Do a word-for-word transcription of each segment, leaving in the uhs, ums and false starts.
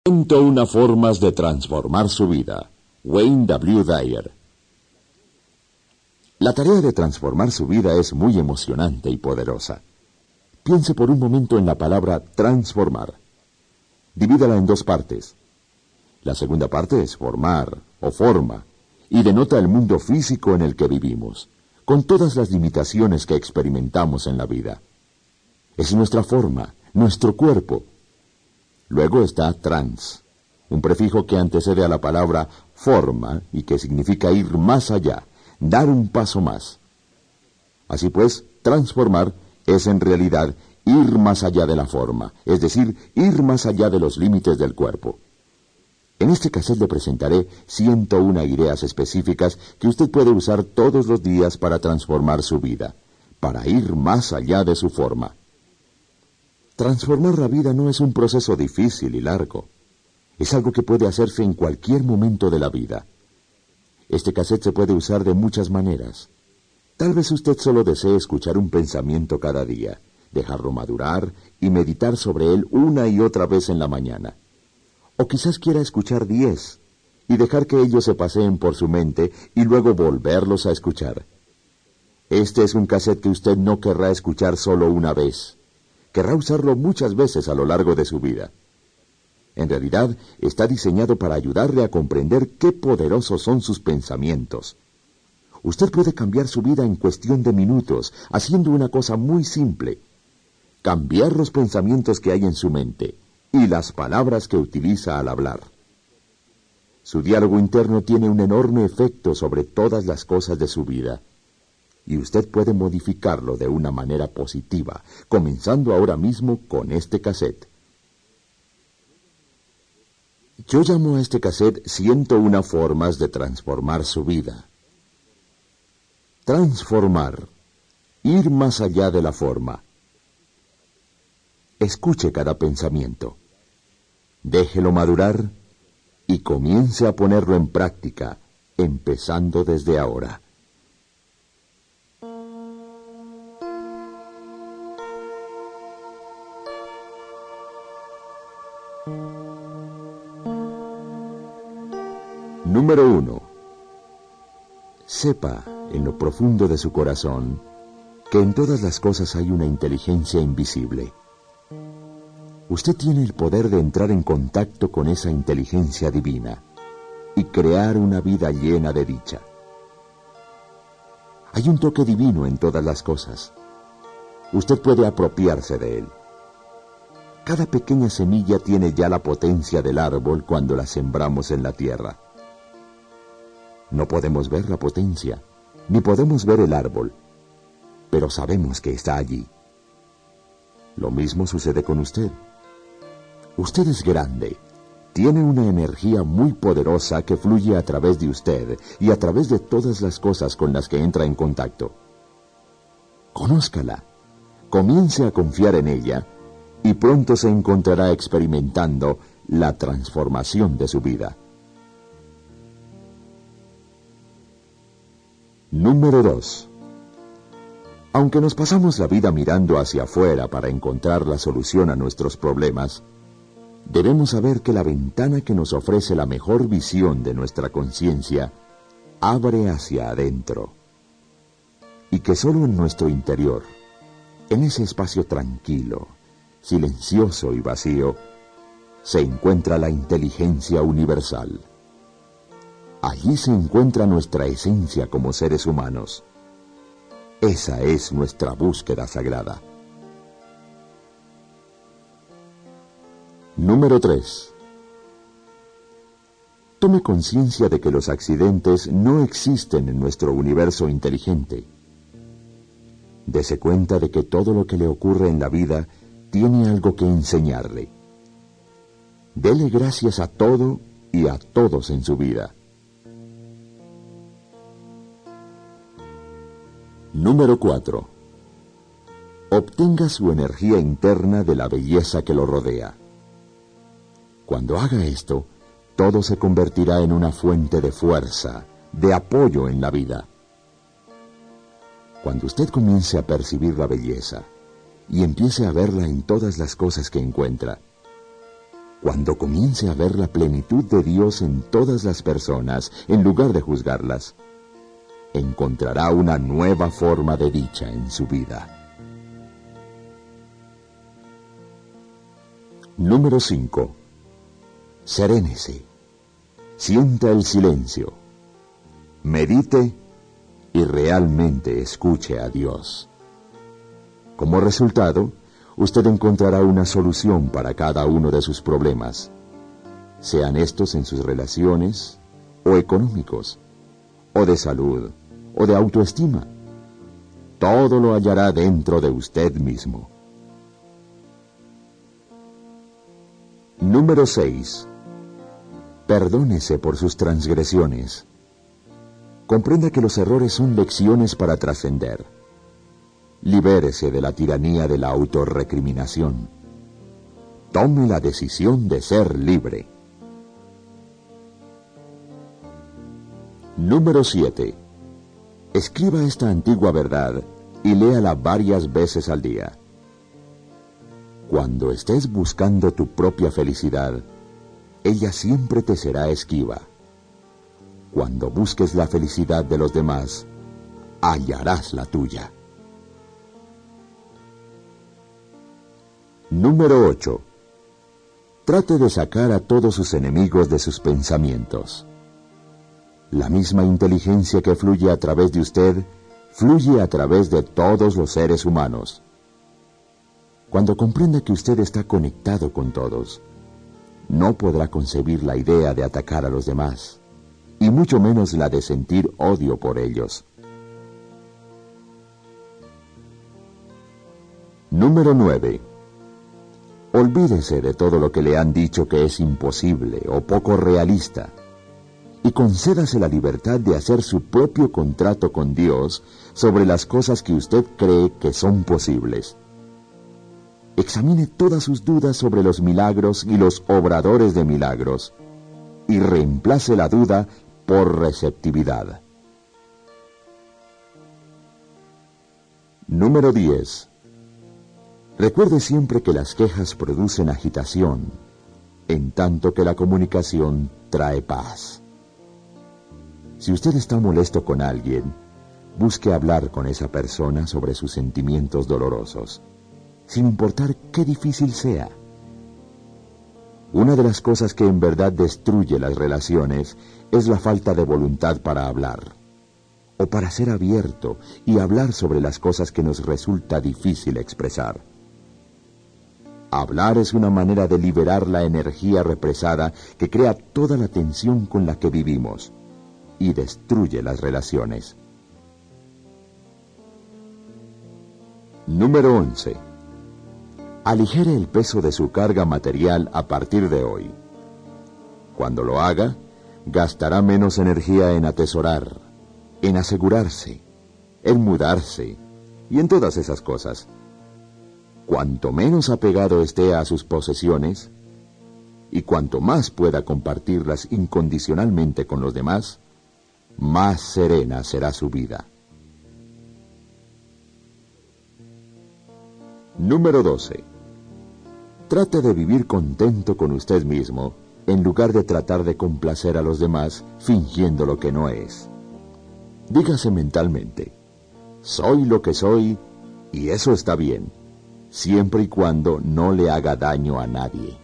ciento una formas de transformar su vida. Wayne W. Dyer. La tarea de transformar su vida es muy emocionante y poderosa. Piense por un momento en la palabra transformar. Divídala en dos partes. La segunda parte es formar o forma, y denota el mundo físico en el que vivimos, con todas las limitaciones que experimentamos en la vida. Es nuestra forma, nuestro cuerpo. Luego está trans, un prefijo que antecede a la palabra forma y que significa ir más allá, dar un paso más. Así pues, transformar es en realidad ir más allá de la forma, es decir, ir más allá de los límites del cuerpo. En este cassette le presentaré ciento una ideas específicas que usted puede usar todos los días para transformar su vida, para ir más allá de su forma. Transformar la vida no es un proceso difícil y largo. Es algo que puede hacerse en cualquier momento de la vida. Este cassette se puede usar de muchas maneras. Tal vez usted solo desee escuchar un pensamiento cada día, dejarlo madurar y meditar sobre él una y otra vez en la mañana. O quizás quiera escuchar diez y dejar que ellos se paseen por su mente y luego volverlos a escuchar. Este es un cassette que usted no querrá escuchar solo una vez. Querrá usarlo muchas veces a lo largo de su vida. En realidad, está diseñado para ayudarle a comprender qué poderosos son sus pensamientos. Usted puede cambiar su vida en cuestión de minutos, haciendo una cosa muy simple: cambiar los pensamientos que hay en su mente y las palabras que utiliza al hablar. Su diálogo interno tiene un enorme efecto sobre todas las cosas de su vida, y usted puede modificarlo de una manera positiva, comenzando ahora mismo con este cassette. Yo llamo a este cassette ciento una formas de transformar su vida. Transformar. Ir más allá de la forma. Escuche cada pensamiento. Déjelo madurar y comience a ponerlo en práctica, empezando desde ahora. Número uno. Sepa, en lo profundo de su corazón, que en todas las cosas hay una inteligencia invisible. Usted tiene el poder de entrar en contacto con esa inteligencia divina y crear una vida llena de dicha. Hay un toque divino en todas las cosas. Usted puede apropiarse de él. Cada pequeña semilla tiene ya la potencia del árbol cuando la sembramos en la tierra. No podemos ver la potencia, ni podemos ver el árbol, pero sabemos que está allí. Lo mismo sucede con usted. Usted es grande, tiene una energía muy poderosa que fluye a través de usted y a través de todas las cosas con las que entra en contacto. Conózcala, comience a confiar en ella y pronto se encontrará experimentando la transformación de su vida. Número dos. Aunque nos pasamos la vida mirando hacia afuera para encontrar la solución a nuestros problemas, debemos saber que la ventana que nos ofrece la mejor visión de nuestra conciencia abre hacia adentro, y que solo en nuestro interior, en ese espacio tranquilo, silencioso y vacío, se encuentra la inteligencia universal. Allí se encuentra nuestra esencia como seres humanos. Esa es nuestra búsqueda sagrada. Número tres. Tome conciencia de que los accidentes no existen en nuestro universo inteligente. Dese cuenta de que todo lo que le ocurre en la vida tiene algo que enseñarle. Dele gracias a todo y a todos en su vida. Número cuatro. Obtenga su energía interna de la belleza que lo rodea. Cuando haga esto, todo se convertirá en una fuente de fuerza, de apoyo en la vida. Cuando usted comience a percibir la belleza y empiece a verla en todas las cosas que encuentra, Cuando comience a ver la plenitud de Dios en todas las personas, en lugar de juzgarlas, encontrará una nueva forma de dicha en su vida. Número cinco. Serénese. Sienta el silencio. Medite y realmente escuche a Dios. Como resultado, usted encontrará una solución para cada uno de sus problemas, sean estos en sus relaciones, o económicos, o de salud, o de autoestima. Todo lo hallará dentro de usted mismo. Número seis. Perdónese por sus transgresiones. Comprenda que los errores son lecciones para trascender. Libérese de la tiranía de la autorrecriminación. Tome la decisión de ser libre. Número siete. Escriba esta antigua verdad y léala varias veces al día. Cuando estés buscando tu propia felicidad, ella siempre te será esquiva. Cuando busques la felicidad de los demás, hallarás la tuya. Número ocho. Trate de sacar a todos sus enemigos de sus pensamientos. La misma inteligencia que fluye a través de usted, fluye a través de todos los seres humanos. Cuando comprenda que usted está conectado con todos, no podrá concebir la idea de atacar a los demás, y mucho menos la de sentir odio por ellos. Número nueve. Olvídese de todo lo que le han dicho que es imposible o poco realista, y concédase la libertad de hacer su propio contrato con Dios sobre las cosas que usted cree que son posibles. Examine todas sus dudas sobre los milagros y los obradores de milagros, y reemplace la duda por receptividad. Número diez. Recuerde siempre que las quejas producen agitación, en tanto que la comunicación trae paz. Si usted está molesto con alguien, busque hablar con esa persona sobre sus sentimientos dolorosos, sin importar qué difícil sea. Una de las cosas que en verdad destruye las relaciones es la falta de voluntad para hablar, o para ser abierto y hablar sobre las cosas que nos resulta difícil expresar. Hablar es una manera de liberar la energía represada que crea toda la tensión con la que vivimos y destruye las relaciones. Número once. Aligere el peso de su carga material a partir de hoy. Cuando lo haga, gastará menos energía en atesorar, en asegurarse, en mudarse y en todas esas cosas. Cuanto menos apegado esté a sus posesiones, y cuanto más pueda compartirlas incondicionalmente con los demás, más serena será su vida. Número doce. Trate de vivir contento con usted mismo, en lugar de tratar de complacer a los demás fingiendo lo que no es. Dígase mentalmente: soy lo que soy y eso está bien, siempre y cuando no le haga daño a nadie.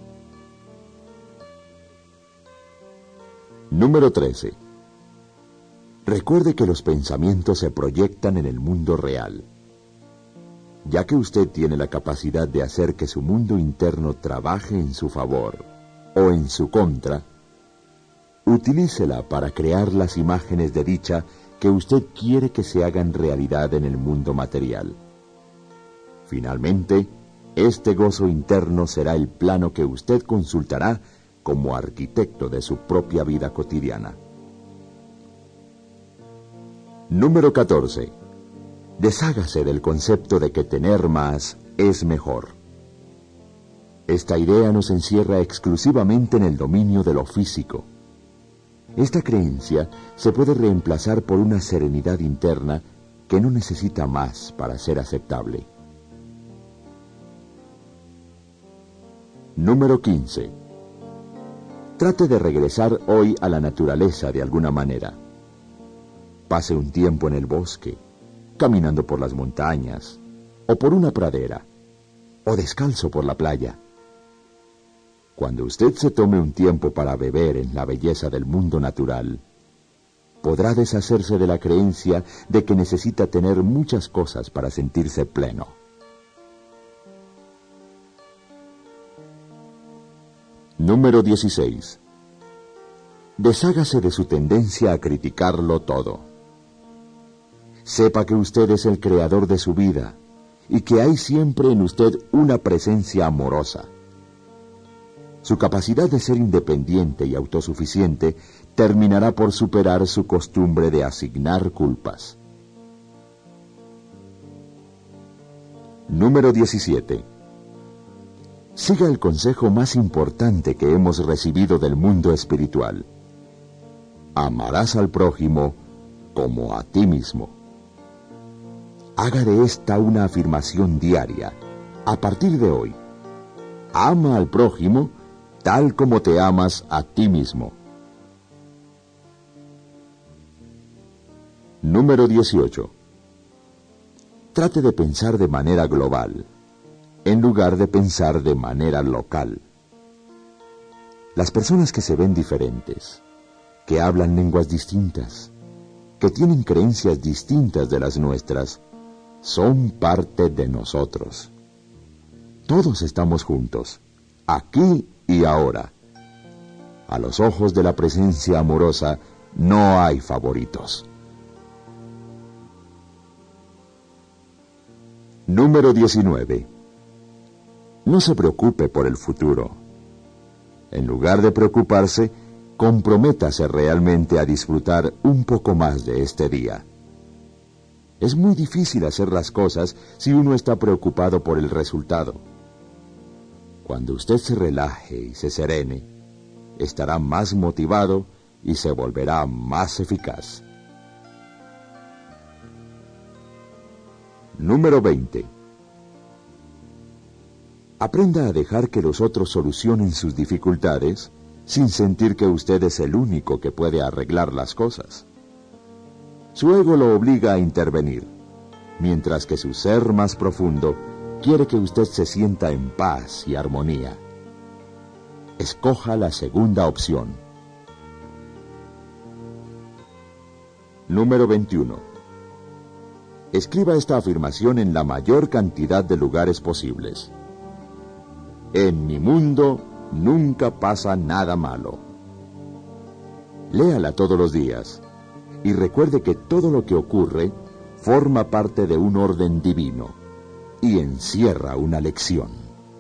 Número trece. Recuerde que los pensamientos se proyectan en el mundo real. Ya que usted tiene la capacidad de hacer que su mundo interno trabaje en su favor o en su contra, utilícela para crear las imágenes de dicha que usted quiere que se hagan realidad en el mundo material. Finalmente, este gozo interno será el plano que usted consultará como arquitecto de su propia vida cotidiana. Número catorce. Deshágase del concepto de que tener más es mejor. Esta idea nos encierra exclusivamente en el dominio de lo físico. Esta creencia se puede reemplazar por una serenidad interna que no necesita más para ser aceptable. Número quince. Trate de regresar hoy a la naturaleza de alguna manera. Pase un tiempo en el bosque, caminando por las montañas, o por una pradera, o descalzo por la playa. Cuando usted se tome un tiempo para beber en la belleza del mundo natural, podrá deshacerse de la creencia de que necesita tener muchas cosas para sentirse pleno. Número dieciséis. Deshágase de su tendencia a criticarlo todo. Sepa que usted es el creador de su vida y que hay siempre en usted una presencia amorosa. Su capacidad de ser independiente y autosuficiente terminará por superar su costumbre de asignar culpas. Número diecisiete. Siga el consejo más importante que hemos recibido del mundo espiritual. Amarás al prójimo como a ti mismo. Haga de esta una afirmación diaria. A partir de hoy, ama al prójimo tal como te amas a ti mismo. Número dieciocho. Trate de pensar de manera global, en lugar de pensar de manera local. Las personas que se ven diferentes, que hablan lenguas distintas, que tienen creencias distintas de las nuestras, son parte de nosotros. Todos estamos juntos, aquí y ahora. A los ojos de la presencia amorosa no hay favoritos. Número diecinueve. No se preocupe por el futuro. En lugar de preocuparse, comprométase realmente a disfrutar un poco más de este día. Es muy difícil hacer las cosas si uno está preocupado por el resultado. Cuando usted se relaje y se serene, estará más motivado y se volverá más eficaz. Número veinte. Aprenda a dejar que los otros solucionen sus dificultades sin sentir que usted es el único que puede arreglar las cosas. Su ego lo obliga a intervenir, mientras que su ser más profundo quiere que usted se sienta en paz y armonía. Escoja la segunda opción. Número veintiuno. Escriba esta afirmación en la mayor cantidad de lugares posibles. En mi mundo nunca pasa nada malo. Léala todos los días y recuerde que todo lo que ocurre forma parte de un orden divino y encierra una lección.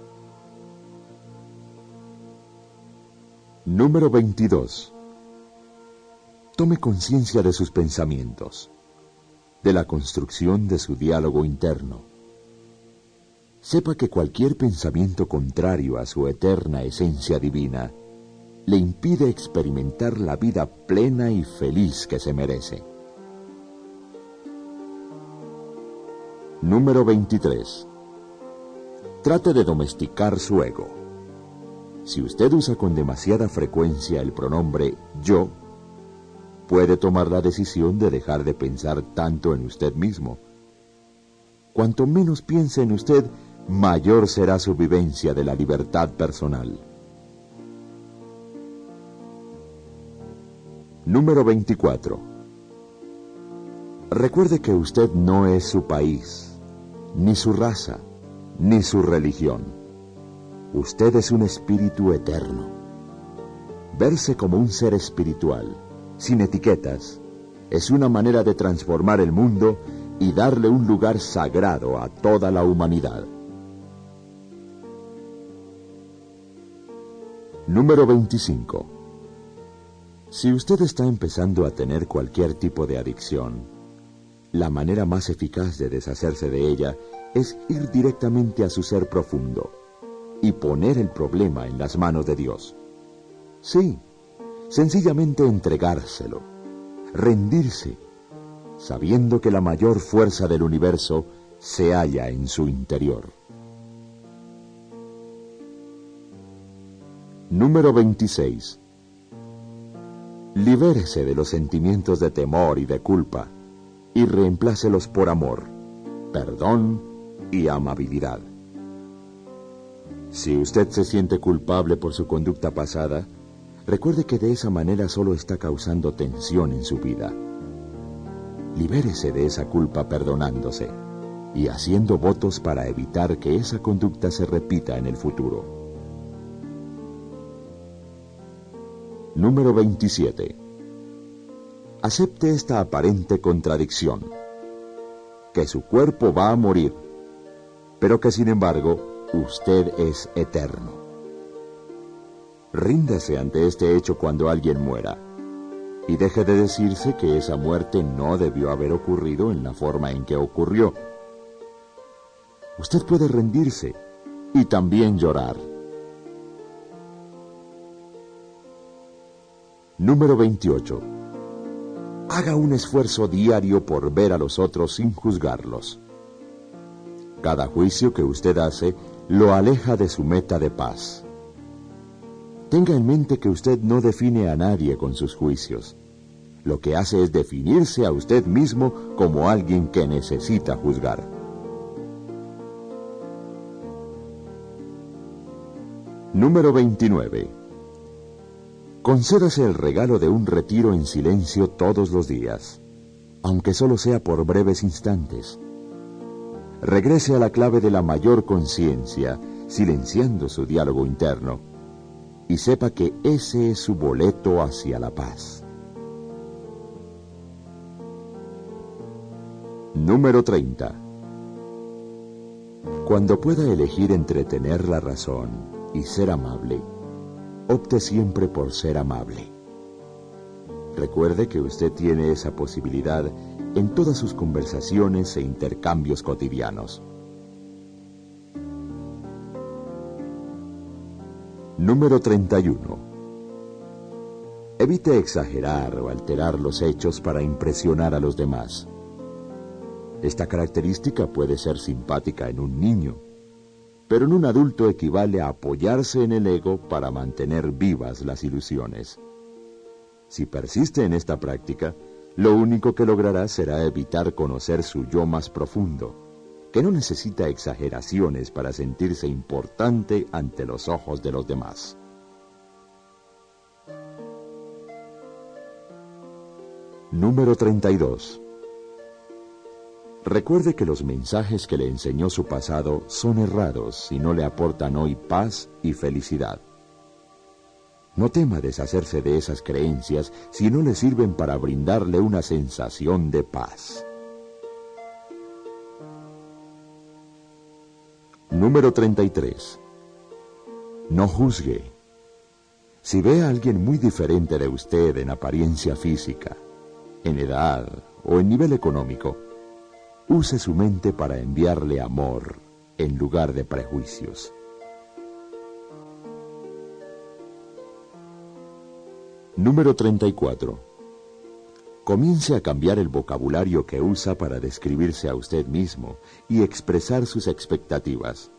Número veintidós. Tome conciencia de sus pensamientos, de la construcción de su diálogo interno. Sepa que cualquier pensamiento contrario a su eterna esencia divina le impide experimentar la vida plena y feliz que se merece. Número veintitrés. Trate de domesticar su ego. Si usted usa con demasiada frecuencia el pronombre yo, puede tomar la decisión de dejar de pensar tanto en usted mismo. Cuanto menos piense en usted, mayor será su vivencia de la libertad personal. Número veinticuatro. Recuerde que usted no es su país, ni su raza, ni su religión. Usted es un espíritu eterno. Verse como un ser espiritual, sin etiquetas, es una manera de transformar el mundo y darle un lugar sagrado a toda la humanidad. Número veinticinco. Si usted está empezando a tener cualquier tipo de adicción, la manera más eficaz de deshacerse de ella es ir directamente a su ser profundo y poner el problema en las manos de Dios. Sí, sencillamente entregárselo, rendirse, sabiendo que la mayor fuerza del universo se halla en su interior. Número veintiséis. Libérese de los sentimientos de temor y de culpa y reemplácelos por amor, perdón y amabilidad. Si usted se siente culpable por su conducta pasada, recuerde que de esa manera solo está causando tensión en su vida. Libérese de esa culpa perdonándose y haciendo votos para evitar que esa conducta se repita en el futuro. Número veintisiete. Acepte esta aparente contradicción, que su cuerpo va a morir, pero que sin embargo usted es eterno. Ríndase ante este hecho cuando alguien muera, y deje de decirse que esa muerte no debió haber ocurrido en la forma en que ocurrió. Usted puede rendirse y también llorar. Número veintiocho. Haga un esfuerzo diario por ver a los otros sin juzgarlos. Cada juicio que usted hace lo aleja de su meta de paz. Tenga en mente que usted no define a nadie con sus juicios. Lo que hace es definirse a usted mismo como alguien que necesita juzgar. Número veintinueve. Concédase el regalo de un retiro en silencio todos los días, aunque solo sea por breves instantes. Regrese a la clave de la mayor conciencia, silenciando su diálogo interno, y sepa que ese es su boleto hacia la paz. Número treinta. Cuando pueda elegir entre tener la razón y ser amable, opte siempre por ser amable. Recuerde que usted tiene esa posibilidad en todas sus conversaciones e intercambios cotidianos. Número treinta y uno. Evite exagerar o alterar los hechos para impresionar a los demás. Esta característica puede ser simpática en un niño, pero en un adulto equivale a apoyarse en el ego para mantener vivas las ilusiones. Si persiste en esta práctica, lo único que logrará será evitar conocer su yo más profundo, que no necesita exageraciones para sentirse importante ante los ojos de los demás. Número treinta y dos. Recuerde que los mensajes que le enseñó su pasado son errados y no le aportan hoy paz y felicidad. No tema deshacerse de esas creencias si no le sirven para brindarle una sensación de paz. Número treinta y tres. No juzgue. Si ve a alguien muy diferente de usted en apariencia física, en edad o en nivel económico, use su mente para enviarle amor en lugar de prejuicios. Número treinta y cuatro. Comience a cambiar el vocabulario que usa para describirse a usted mismo y expresar sus expectativas.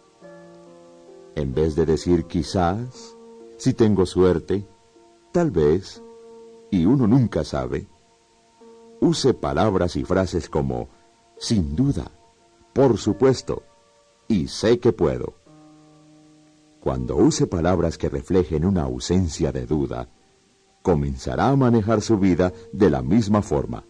En vez de decir quizás, si tengo suerte, tal vez, y uno nunca sabe, use palabras y frases como sin duda, por supuesto, y sé que puedo. Cuando use palabras que reflejen una ausencia de duda, comenzará a manejar su vida de la misma forma.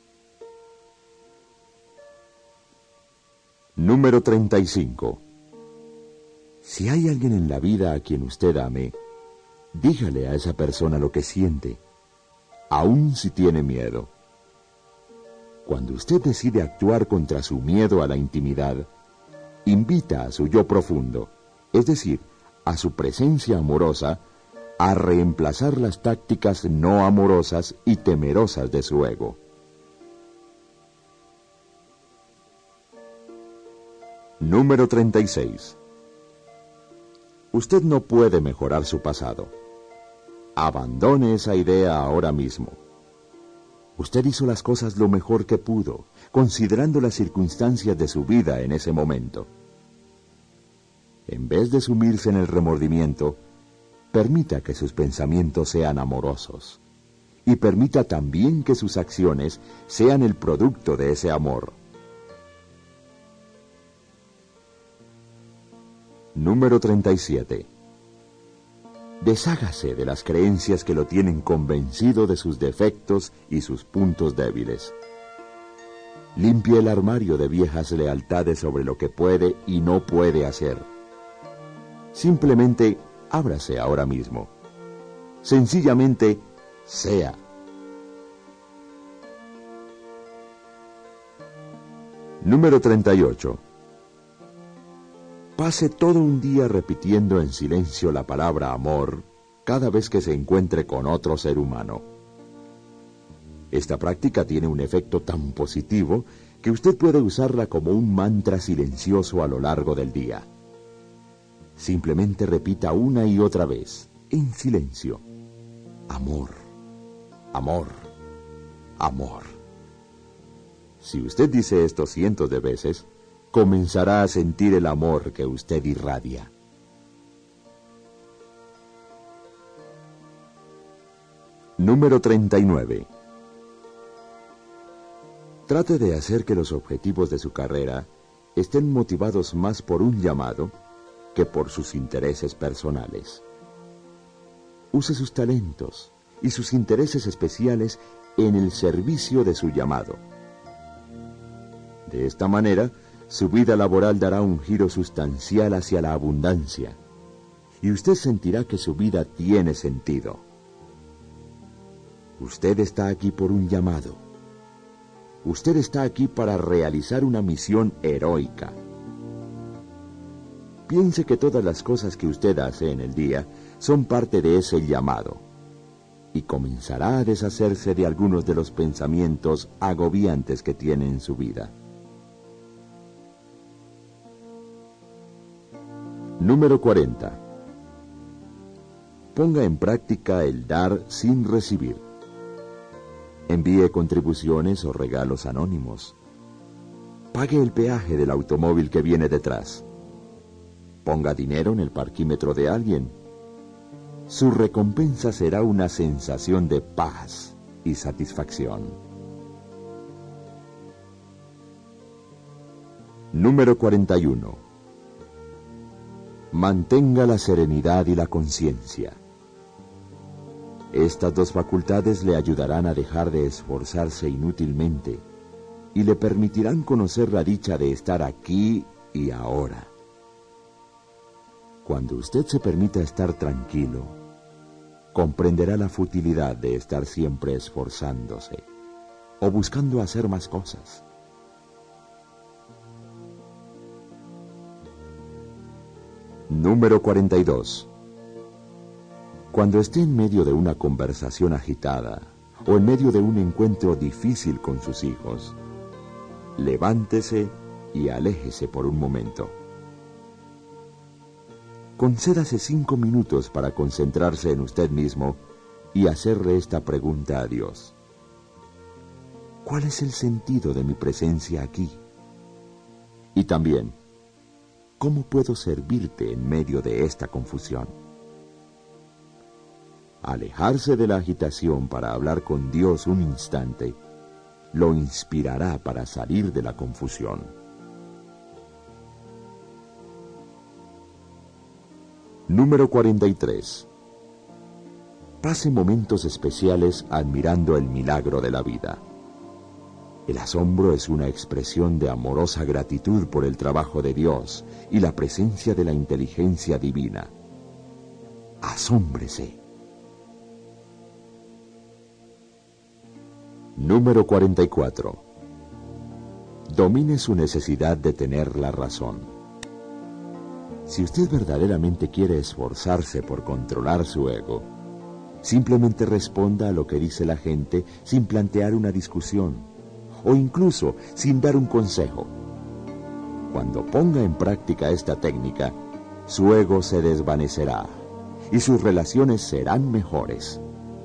Número treinta y cinco. Si hay alguien en la vida a quien usted ame, dígale a esa persona lo que siente, aun si tiene miedo. Cuando usted decide actuar contra su miedo a la intimidad, invita a su yo profundo, es decir, a su presencia amorosa, a reemplazar las tácticas no amorosas y temerosas de su ego. Número treinta y seis. Usted no puede mejorar su pasado. Abandone esa idea ahora mismo. Usted hizo las cosas lo mejor que pudo, considerando las circunstancias de su vida en ese momento. En vez de sumirse en el remordimiento, Permita que sus pensamientos sean amorosos y permita también que sus acciones sean el producto de ese amor. Número treinta y siete. Deshágase de las creencias que lo tienen convencido de sus defectos y sus puntos débiles. Limpie el armario de viejas lealtades sobre lo que puede y no puede hacer. Simplemente ábrase ahora mismo. Sencillamente, sea. Número treinta y ocho. Pase todo un día repitiendo en silencio la palabra amor cada vez que se encuentre con otro ser humano. Esta práctica tiene un efecto tan positivo que usted puede usarla como un mantra silencioso a lo largo del día. Simplemente repita una y otra vez, en silencio: amor, amor, amor. Si usted dice esto cientos de veces, comenzará a sentir el amor que usted irradia. Número treinta y nueve. Trate de hacer que los objetivos de su carrera estén motivados más por un llamado que por sus intereses personales. Use sus talentos y sus intereses especiales en el servicio de su llamado. De esta manera, su vida laboral dará un giro sustancial hacia la abundancia, y usted sentirá que su vida tiene sentido. Usted está aquí por un llamado. Usted está aquí para realizar una misión heroica. Piense que todas las cosas que usted hace en el día son parte de ese llamado, y comenzará a deshacerse de algunos de los pensamientos agobiantes que tiene en su vida. Número cuarenta. Ponga en práctica el dar sin recibir. Envíe contribuciones o regalos anónimos. Pague el peaje del automóvil que viene detrás. Ponga dinero en el parquímetro de alguien. Su recompensa será una sensación de paz y satisfacción. Número cuarenta y uno. Mantenga la serenidad y la conciencia. Estas dos facultades le ayudarán a dejar de esforzarse inútilmente y le permitirán conocer la dicha de estar aquí y ahora. Cuando usted se permita estar tranquilo, comprenderá la futilidad de estar siempre esforzándose o buscando hacer más cosas. Número cuarenta y dos. Cuando esté en medio de una conversación agitada o en medio de un encuentro difícil con sus hijos, levántese y aléjese por un momento. Concédase cinco minutos para concentrarse en usted mismo y hacerle esta pregunta a Dios: ¿cuál es el sentido de mi presencia aquí? Y también, ¿cómo puedo servirte en medio de esta confusión? Alejarse de la agitación para hablar con Dios un instante lo inspirará para salir de la confusión. Número cuarenta y tres. Pase momentos especiales admirando el milagro de la vida. El asombro es una expresión de amorosa gratitud por el trabajo de Dios y la presencia de la inteligencia divina. Asómbrese. Número cuarenta y cuatro. Domine su necesidad de tener la razón. Si usted verdaderamente quiere esforzarse por controlar su ego, simplemente responda a lo que dice la gente sin plantear una discusión, o incluso sin dar un consejo. Cuando ponga en práctica esta técnica, su ego se desvanecerá y sus relaciones serán mejores.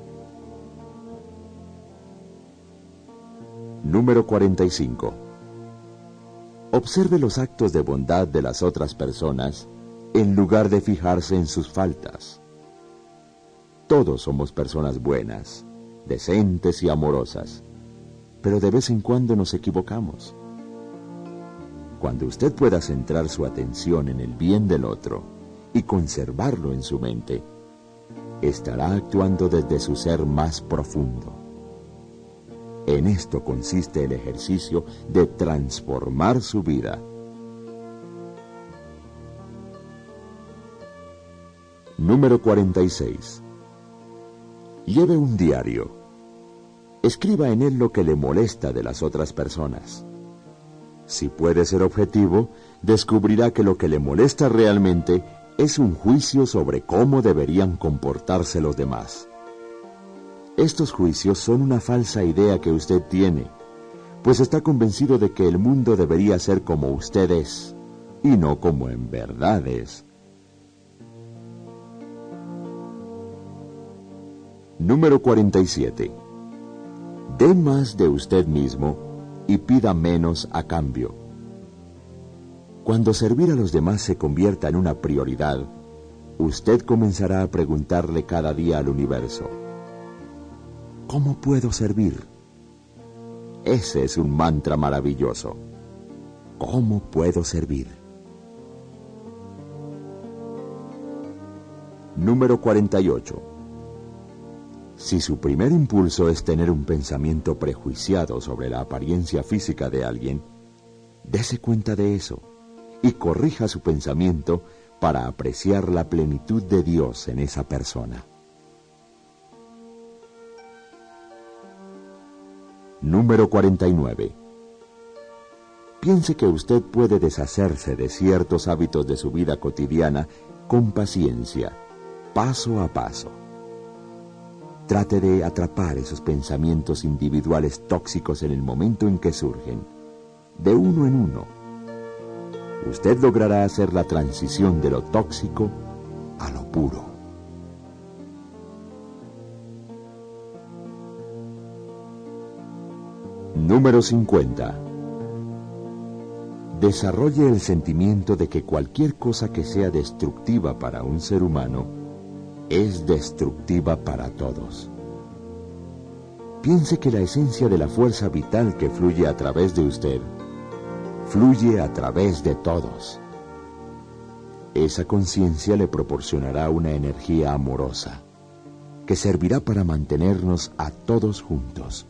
Número cuarenta y cinco. Observe los actos de bondad de las otras personas en lugar de fijarse en sus faltas. Todos somos personas buenas, decentes y amorosas, pero de vez en cuando nos equivocamos. Cuando usted pueda centrar su atención en el bien del otro y conservarlo en su mente, estará actuando desde su ser más profundo. En esto consiste el ejercicio de transformar su vida. Número cuarenta y seis. Lleve un diario. Escriba en él lo que le molesta de las otras personas. Si puede ser objetivo, descubrirá que lo que le molesta realmente es un juicio sobre cómo deberían comportarse los demás. Estos juicios son una falsa idea que usted tiene, pues está convencido de que el mundo debería ser como usted es, y no como en verdad es. Número cuarenta y siete. Dé más de usted mismo y pida menos a cambio. Cuando servir a los demás se convierta en una prioridad, usted comenzará a preguntarle cada día al universo: ¿cómo puedo servir? Ese es un mantra maravilloso. ¿Cómo puedo servir? Número cuarenta y ocho. Si su primer impulso es tener un pensamiento prejuiciado sobre la apariencia física de alguien, dése cuenta de eso y corrija su pensamiento para apreciar la plenitud de Dios en esa persona. Número cuarenta y nueve. Piense que usted puede deshacerse de ciertos hábitos de su vida cotidiana con paciencia, paso a paso. Trate de atrapar esos pensamientos individuales tóxicos en el momento en que surgen, de uno en uno. Usted logrará hacer la transición de lo tóxico a lo puro. Número cincuenta. Desarrolle el sentimiento de que cualquier cosa que sea destructiva para un ser humano es destructiva para todos. Piense que la esencia de la fuerza vital que fluye a través de usted fluye a través de todos. Esa conciencia le proporcionará una energía amorosa que servirá para mantenernos a todos juntos.